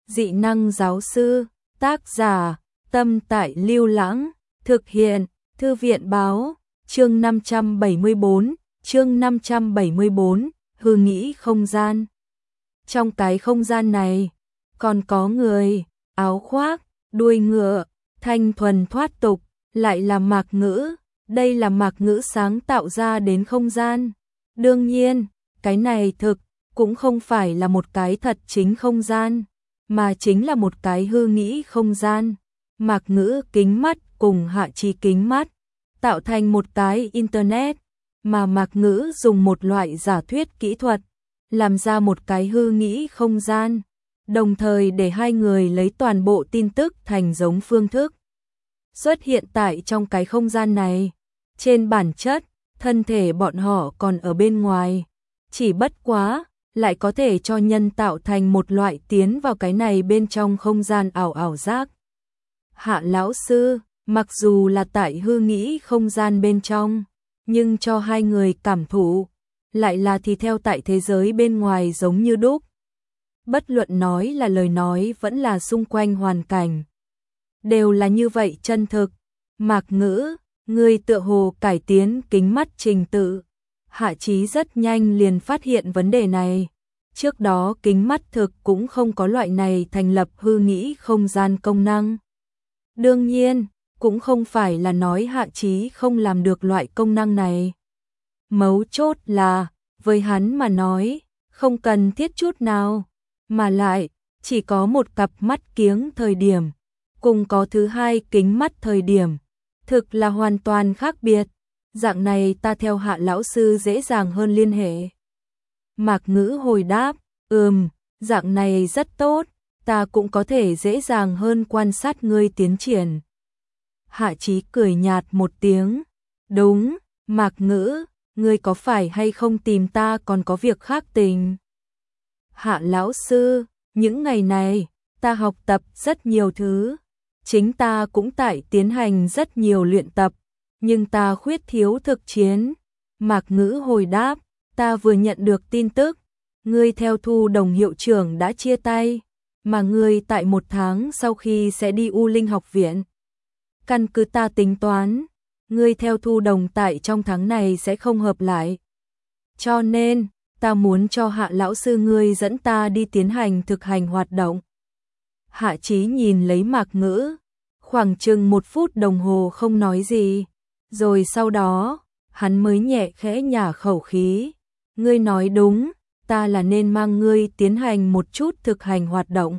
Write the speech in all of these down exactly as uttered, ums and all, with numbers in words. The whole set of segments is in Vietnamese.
dị năng giáo sư, tác giả, Tâm Tại Lưu Lãng, thực hiện, Thư viện báo, chương năm trăm bảy mươi bốn, chương năm trăm bảy mươi bốn, hư nghĩ không gian. Trong cái không gian này, còn có người, áo khoác, đuôi ngựa, thanh thuần thoát tục, lại là Mạc Ngữ, đây là Mạc Ngữ sáng tạo ra đến không gian. Đương nhiên, cái này thực, cũng không phải là một cái thật chính không gian, mà chính là một cái hư nghĩ không gian. Mạc Ngữ kính mắt cùng Hạ Chí kính mắt, tạo thành một cái internet, mà Mạc Ngữ dùng một loại giả thuyết kỹ thuật, làm ra một cái hư nghĩ không gian, đồng thời để hai người lấy toàn bộ tin tức thành giống phương thức xuất hiện tại trong cái không gian này. Trên bản chất, thân thể bọn họ còn ở bên ngoài, chỉ bất quá, lại có thể cho nhân tạo thành một loại tiến vào cái này bên trong không gian ảo ảo giác. Hạ lão sư, mặc dù là tại hư nghĩ không gian bên trong, nhưng cho hai người cảm thụ, lại là thì theo tại thế giới bên ngoài giống như đúc. Bất luận nói là lời nói vẫn là xung quanh hoàn cảnh, đều là như vậy chân thực. Mạc Ngữ, người tựa hồ cải tiến kính mắt trình tự. Hạ Chí rất nhanh liền phát hiện vấn đề này. Trước đó kính mắt thực cũng không có loại này thành lập hư nghĩ không gian công năng. Đương nhiên, cũng không phải là nói Hạ Chí không làm được loại công năng này. Mấu chốt là, với hắn mà nói, không cần thiết chút nào, mà lại, chỉ có một cặp mắt kiếng thời điểm, cùng có thứ hai kính mắt thời điểm, thực là hoàn toàn khác biệt. Dạng này ta theo Hạ lão sư dễ dàng hơn liên hệ. Mạc Ngữ hồi đáp, ừm, dạng này rất tốt, ta cũng có thể dễ dàng hơn quan sát ngươi tiến triển. Hạ Chí cười nhạt một tiếng, đúng, Mạc Ngữ, ngươi có phải hay không tìm ta còn có việc khác tình? Hạ lão sư, những ngày này, ta học tập rất nhiều thứ, chính ta cũng tại tiến hành rất nhiều luyện tập, nhưng ta khuyết thiếu thực chiến. Mạc Ngữ hồi đáp, ta vừa nhận được tin tức, ngươi theo Thu Đồng hiệu trưởng đã chia tay, mà ngươi tại một tháng sau khi sẽ đi U Linh học viện. Căn cứ ta tính toán, ngươi theo Thu Đồng tại trong tháng này sẽ không hợp lại. Cho nên, ta muốn cho Hạ lão sư ngươi dẫn ta đi tiến hành thực hành hoạt động. Hạ Chí nhìn lấy Mạc Ngữ, khoảng chừng một phút đồng hồ không nói gì, rồi sau đó, hắn mới nhẹ khẽ nhả khẩu khí. Ngươi nói đúng, ta là nên mang ngươi tiến hành một chút thực hành hoạt động.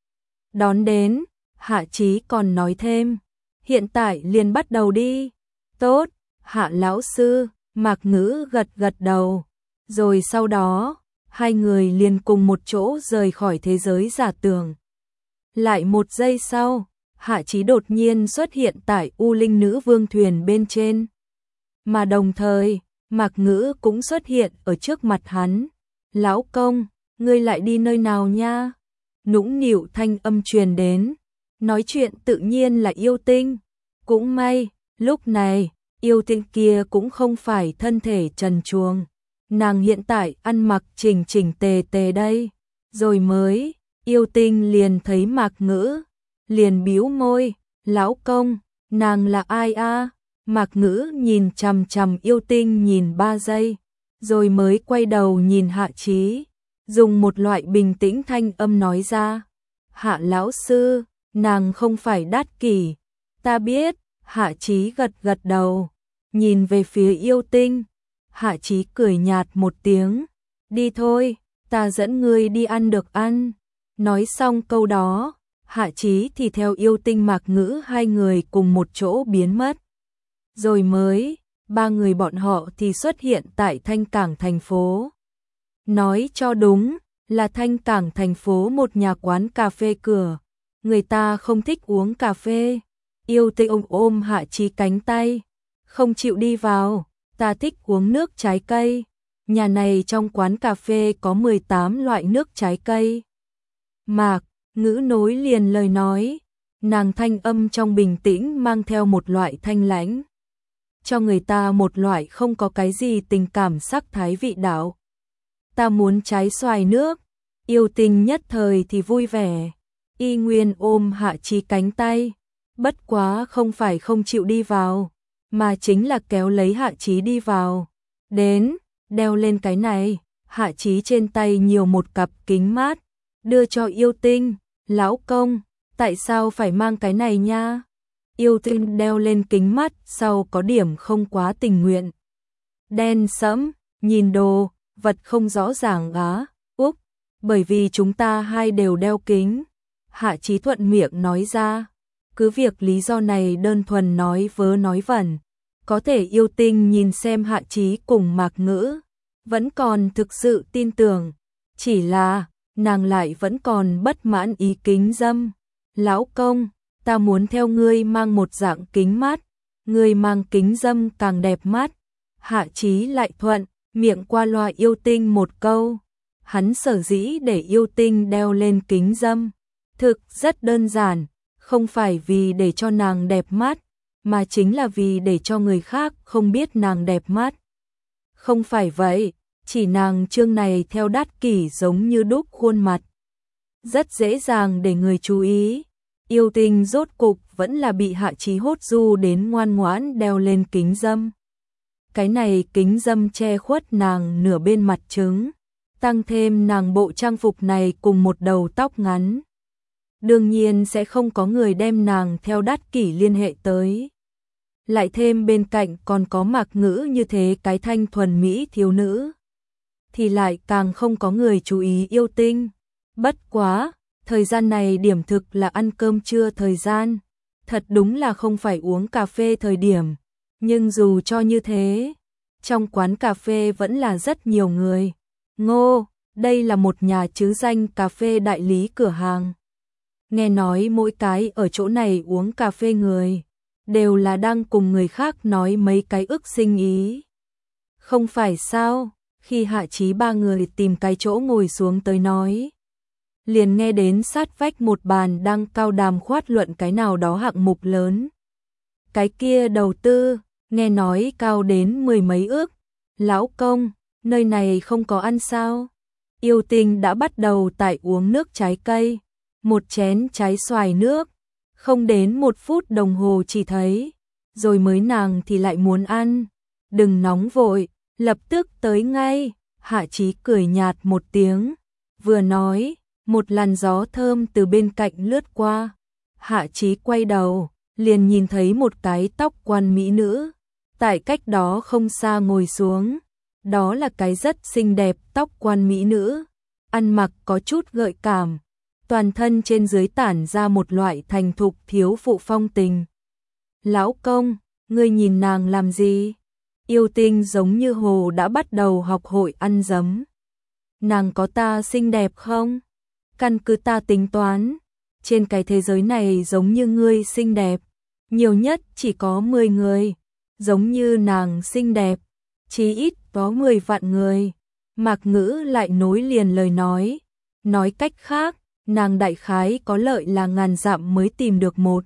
Đón đến, Hạ Chí còn nói thêm, hiện tại liền bắt đầu đi. Tốt, Hạ lão sư, Mạc Ngữ gật gật đầu. Rồi sau đó, hai người liền cùng một chỗ rời khỏi thế giới giả tưởng. Lại một giây sau, Hạ Chí đột nhiên xuất hiện tại U Linh nữ vương thuyền bên trên. Mà đồng thời, Mạc Ngữ cũng xuất hiện ở trước mặt hắn. Lão công, ngươi lại đi nơi nào nha? Nũng nịu thanh âm truyền đến. Nói chuyện tự nhiên là Yêu Tinh. Cũng may, lúc này, Yêu Tinh kia cũng không phải thân thể trần truồng. Nàng hiện tại ăn mặc chỉnh chỉnh tề tề đây. Rồi mới, Yêu Tinh liền thấy Mạc Ngữ, liền bĩu môi, lão công, nàng là ai a? Mạc Ngữ nhìn chằm chằm Yêu Tinh nhìn ba giây, rồi mới quay đầu nhìn Hạ Chí, dùng một loại bình tĩnh thanh âm nói ra, Hạ lão sư, nàng không phải Đát Kỷ. Ta biết. Hạ Chí gật gật đầu, nhìn về phía Yêu Tinh. Hạ Chí cười nhạt một tiếng, đi thôi, ta dẫn ngươi đi ăn được ăn. Nói xong câu đó, Hạ Chí thì theo Yêu Tinh Mạc Ngữ hai người cùng một chỗ biến mất. Rồi mới, ba người bọn họ thì xuất hiện tại Thanh Cảng thành phố. Nói cho đúng, là Thanh Cảng thành phố một nhà quán cà phê cửa. Người ta không thích uống cà phê. Yêu Tinh ôm ôm Hạ Chí cánh tay, không chịu đi vào, ta thích uống nước trái cây. Nhà này trong quán cà phê có mười tám loại nước trái cây. Mạc Ngữ nối liền lời nói, nàng thanh âm trong bình tĩnh mang theo một loại thanh lãnh, cho người ta một loại không có cái gì tình cảm sắc thái vị đạo. Ta muốn trái xoài nước. Yêu Tinh nhất thời thì vui vẻ, Y Nguyên ôm Hạ Chí cánh tay, bất quá không phải không chịu đi vào, mà chính là kéo lấy Hạ Chí đi vào. Đến, đeo lên cái này. Hạ Chí trên tay nhiều một cặp kính mát, đưa cho Yêu Tinh. Lão công, tại sao phải mang cái này nha? Yêu Tinh đeo lên kính mắt sau có điểm không quá tình nguyện. Đen sẫm, nhìn đồ, vật không rõ ràng á. Úp, bởi vì chúng ta hai đều đeo kính. Hạ Chí thuận miệng nói ra. Cứ việc lý do này đơn thuần nói vớ nói vẩn. Có thể Yêu Tinh nhìn xem Hạ Chí cùng Mạc Ngữ, vẫn còn thực sự tin tưởng. Chỉ là, nàng lại vẫn còn bất mãn ý kính dâm. Lão công, ta muốn theo ngươi mang một dạng kính mát, ngươi mang kính dâm càng đẹp mắt. Hạ Chí lại thuận, miệng qua loa Yêu Tinh một câu. Hắn sở dĩ để Yêu Tinh đeo lên kính dâm, thực rất đơn giản, không phải vì để cho nàng đẹp mắt, mà chính là vì để cho người khác không biết nàng đẹp mắt. Không phải vậy, chỉ nàng chương này theo đắt kỷ giống như đúc khuôn mặt, rất dễ dàng để người chú ý. Yêu Tinh rốt cục vẫn là bị Hạ Chí hốt du đến ngoan ngoãn đeo lên kính dâm. Cái này kính dâm che khuất nàng nửa bên mặt trứng, tăng thêm nàng bộ trang phục này cùng một đầu tóc ngắn. Đương nhiên sẽ không có người đem nàng theo đắt kỷ liên hệ tới. Lại thêm bên cạnh còn có Mạc Ngữ như thế cái thanh thuần mỹ thiếu nữ, thì lại càng không có người chú ý Yêu Tinh. Bất quá, thời gian này điểm thực là ăn cơm trưa thời gian, thật đúng là không phải uống cà phê thời điểm. Nhưng dù cho như thế, trong quán cà phê vẫn là rất nhiều người. Ngô, đây là một nhà chứ danh cà phê đại lý cửa hàng. Nghe nói mỗi cái ở chỗ này uống cà phê người, đều là đang cùng người khác nói mấy cái ức sinh ý. Không phải sao, khi Hạ Chí ba người tìm cái chỗ ngồi xuống tới nói, liền nghe đến sát vách một bàn đang cao đàm khoát luận cái nào đó hạng mục lớn. Cái kia đầu tư, nghe nói cao đến mười mấy ước. Lão công, nơi này không có ăn sao? Yêu Tinh đã bắt đầu tại uống nước trái cây, một chén trái xoài nước, không đến một phút đồng hồ chỉ thấy, rồi mới nàng thì lại muốn ăn. Đừng nóng vội, lập tức tới ngay. Hạ Chí cười nhạt một tiếng, vừa nói, một làn gió thơm từ bên cạnh lướt qua. Hạ Chí quay đầu, liền nhìn thấy một cái tóc quan mỹ nữ, tại cách đó không xa ngồi xuống. Đó là cái rất xinh đẹp tóc quan mỹ nữ, ăn mặc có chút gợi cảm, toàn thân trên dưới tản ra một loại thành thục thiếu phụ phong tình. Lão công, ngươi nhìn nàng làm gì? Yêu Tinh giống như hồ đã bắt đầu học hội ăn dấm. Nàng có ta xinh đẹp không? Căn cứ ta tính toán, trên cái thế giới này giống như ngươi xinh đẹp, nhiều nhất chỉ có mười người, giống như nàng xinh đẹp, chí ít có mười vạn người. Mạc Ngữ lại nối liền lời nói, nói cách khác, nàng đại khái có lợi là ngàn dặm mới tìm được một,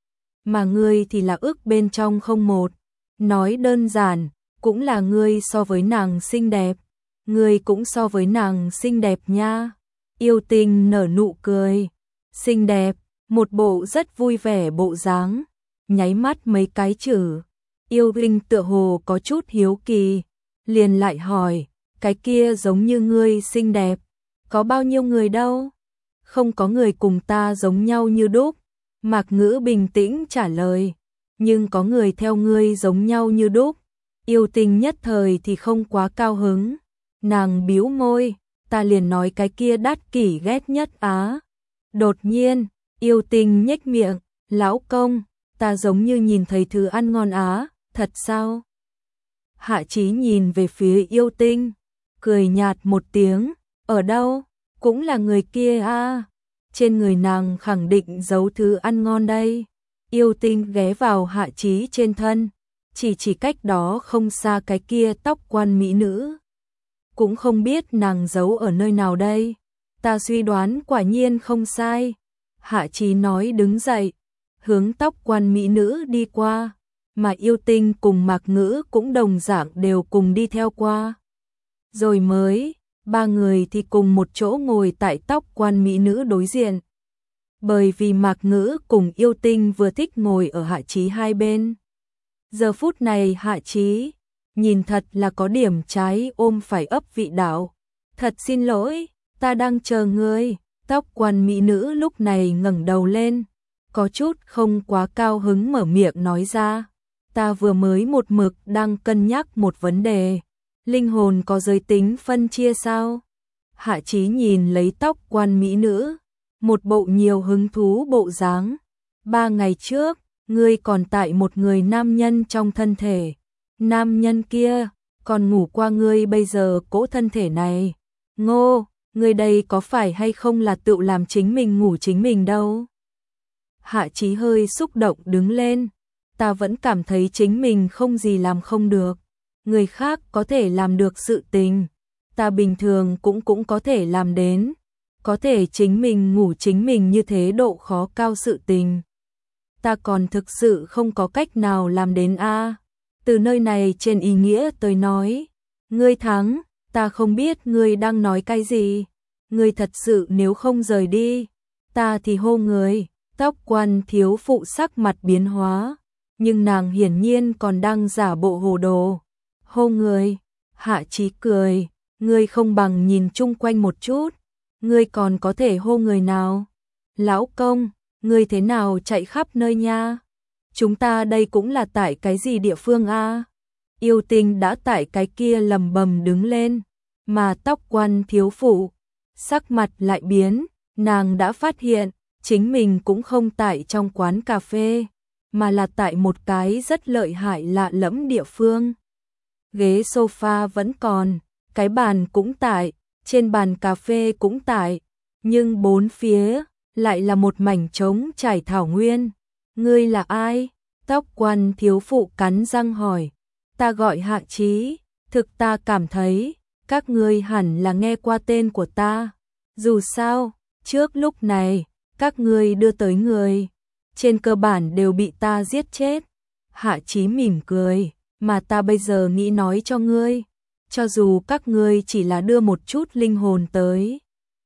mà ngươi thì là ước bên trong không một. Nói đơn giản, cũng là ngươi so với nàng xinh đẹp, ngươi cũng so với nàng xinh đẹp nha. Yêu Tinh nở nụ cười, xinh đẹp, một bộ rất vui vẻ bộ dáng, nháy mắt mấy cái chữ. Yêu Tinh tựa hồ có chút hiếu kỳ, liền lại hỏi, cái kia giống như ngươi xinh đẹp, có bao nhiêu người đâu? Không có người cùng ta giống nhau như đúc. Mạc Ngữ bình tĩnh trả lời, nhưng có người theo ngươi giống nhau như đúc. Yêu Tinh nhất thời thì không quá cao hứng, nàng bĩu môi, ta liền nói cái kia đắt kỷ ghét nhất á. Đột nhiên, Yêu Tinh nhếch miệng, lão công, ta giống như nhìn thấy thứ ăn ngon á, thật sao? Hạ Chí nhìn về phía Yêu Tinh, cười nhạt một tiếng, ở đâu? Cũng là người kia a. Trên người nàng khẳng định giấu thứ ăn ngon đây. Yêu Tinh ghé vào Hạ Chí trên thân, chỉ chỉ cách đó không xa cái kia tóc quan mỹ nữ. Cũng không biết nàng giấu ở nơi nào đây. Ta suy đoán quả nhiên không sai. Hạ Chí nói đứng dậy, hướng tóc quan mỹ nữ đi qua, mà Yêu Tinh cùng Mạc Ngữ cũng đồng dạng đều cùng đi theo qua. Rồi mới, ba người thì cùng một chỗ ngồi tại tóc quan mỹ nữ đối diện. bởi vì Mạc Ngữ cùng Yêu Tinh vừa thích ngồi ở Hạ Chí hai bên. Giờ phút này Hạ Chí nhìn thật là có điểm trái ôm phải ấp vị đạo. Thật xin lỗi, ta đang chờ ngươi. Tóc quan mỹ nữ lúc này ngẩng đầu lên, có chút không quá cao hứng mở miệng nói ra. Ta vừa mới một mực đang cân nhắc một vấn đề. Linh hồn có giới tính phân chia sao? Hạ Chí nhìn lấy tóc quan mỹ nữ, một bộ nhiều hứng thú bộ dáng. Ba ngày trước, ngươi còn tại một người nam nhân trong thân thể. Nam nhân kia còn ngủ qua ngươi, bây giờ cỗ thân thể này. Ngô, ngươi đây có phải hay không là tự làm chính mình ngủ chính mình đâu? Hạ Chí hơi xúc động đứng lên. Ta vẫn cảm thấy chính mình không gì làm không được. Người khác có thể làm được sự tình, ta bình thường cũng cũng có thể làm đến. Có thể chính mình ngủ chính mình như thế độ khó cao sự tình, ta còn thực sự không có cách nào làm đến a. Từ nơi này trên ý nghĩa tôi nói, ngươi thắng, ta không biết ngươi đang nói cái gì. Ngươi thật sự nếu không rời đi, ta thì hô người. Tóc quan thiếu phụ sắc mặt biến hóa, nhưng nàng hiển nhiên còn đang giả bộ hồ đồ. Hô người, Hạ Chí cười, ngươi không bằng nhìn chung quanh một chút, ngươi còn có thể hô người nào? Lão công, ngươi thế nào chạy khắp nơi nha? Chúng ta đây cũng là tại cái gì địa phương a? Yêu Tinh đã tại cái kia lầm bầm đứng lên, mà tóc quan thiếu phụ, sắc mặt lại biến, nàng đã phát hiện, chính mình cũng không tại trong quán cà phê, mà là tại một cái rất lợi hại lạ lẫm địa phương. Ghế sofa vẫn còn, cái bàn cũng tại, trên bàn cà phê cũng tại, nhưng bốn phía lại là một mảnh trống trải thảo nguyên. Ngươi là ai? Tóc quan thiếu phụ cắn răng hỏi. Ta gọi Hạ Chí, thực ta cảm thấy các ngươi hẳn là nghe qua tên của ta. Dù sao, trước lúc này, các ngươi đưa tới người, trên cơ bản đều bị ta giết chết. Hạ Chí mỉm cười, mà ta bây giờ nghĩ nói cho ngươi, cho dù các ngươi chỉ là đưa một chút linh hồn tới,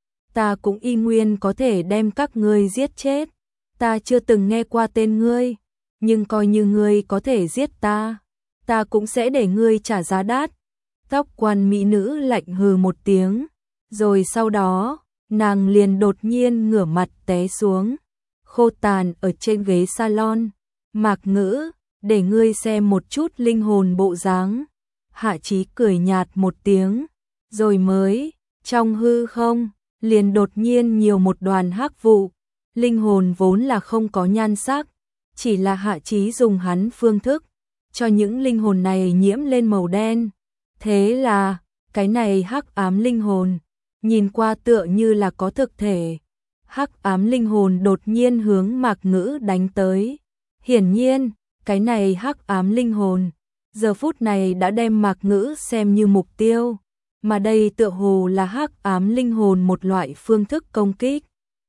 ta cũng y nguyên có thể đem các ngươi giết chết. Ta chưa từng nghe qua tên ngươi, nhưng coi như ngươi có thể giết ta, ta cũng sẽ để ngươi trả giá đắt. Tóc quan mỹ nữ lạnh hừ một tiếng, rồi sau đó, nàng liền đột nhiên ngửa mặt té xuống, khô tàn ở trên ghế salon. Mạc Ngữ, để ngươi xem một chút linh hồn bộ dáng. Hạ Chí cười nhạt một tiếng, rồi mới, trong hư không, liền đột nhiên nhiều một đoàn hắc vụ. Linh hồn vốn là không có nhan sắc, chỉ là Hạ Chí dùng hắn phương thức, cho những linh hồn này nhiễm lên màu đen. Thế là, cái này hắc ám linh hồn, nhìn qua tựa như là có thực thể. Hắc ám linh hồn đột nhiên hướng Mạc Ngữ đánh tới. Hiển nhiên, cái này hắc ám linh hồn, giờ phút này đã đem Mạc Ngữ xem như mục tiêu, mà đây tựa hồ là hắc ám linh hồn một loại phương thức công kích.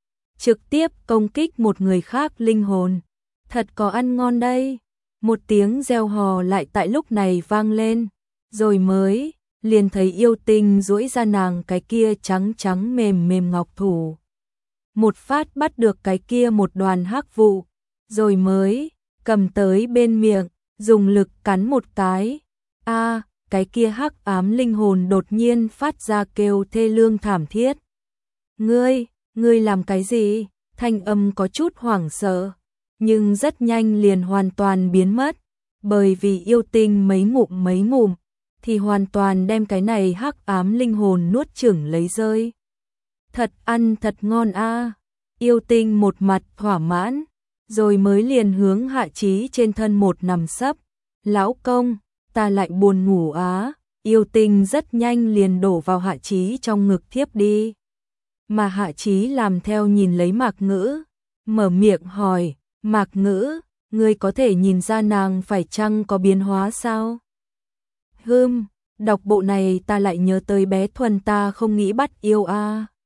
Trực tiếp công kích một người khác linh hồn. Thật có ăn ngon đây. Một tiếng reo hò lại tại lúc này vang lên, rồi mới, liền thấy Yêu Tinh duỗi ra nàng cái kia trắng trắng mềm mềm ngọc thủ. Một phát bắt được cái kia một đoàn hắc vụ, rồi mới, cầm tới bên miệng, dùng lực cắn một cái. A, cái kia hắc ám linh hồn đột nhiên phát ra kêu thê lương thảm thiết. Ngươi, ngươi làm cái gì? Thanh âm có chút hoảng sợ, nhưng rất nhanh liền hoàn toàn biến mất, bởi vì Yêu Tinh mấy ngụm mấy ngụm, thì hoàn toàn đem cái này hắc ám linh hồn nuốt chửng lấy rơi. Thật ăn thật ngon a. Yêu Tinh một mặt thỏa mãn, rồi mới liền hướng Hạ Chí trên thân một nằm sấp. Lão công, ta lại buồn ngủ á. Yêu Tinh rất nhanh liền đổ vào Hạ Chí trong ngực thiếp đi. Mà Hạ Chí làm theo nhìn lấy Mạc Ngữ, mở miệng hỏi, Mạc Ngữ, ngươi có thể nhìn ra nàng phải chăng có biến hóa sao? Hừm, đọc bộ này ta lại nhớ tới bé Thuần ta không nghĩ bắt yêu a.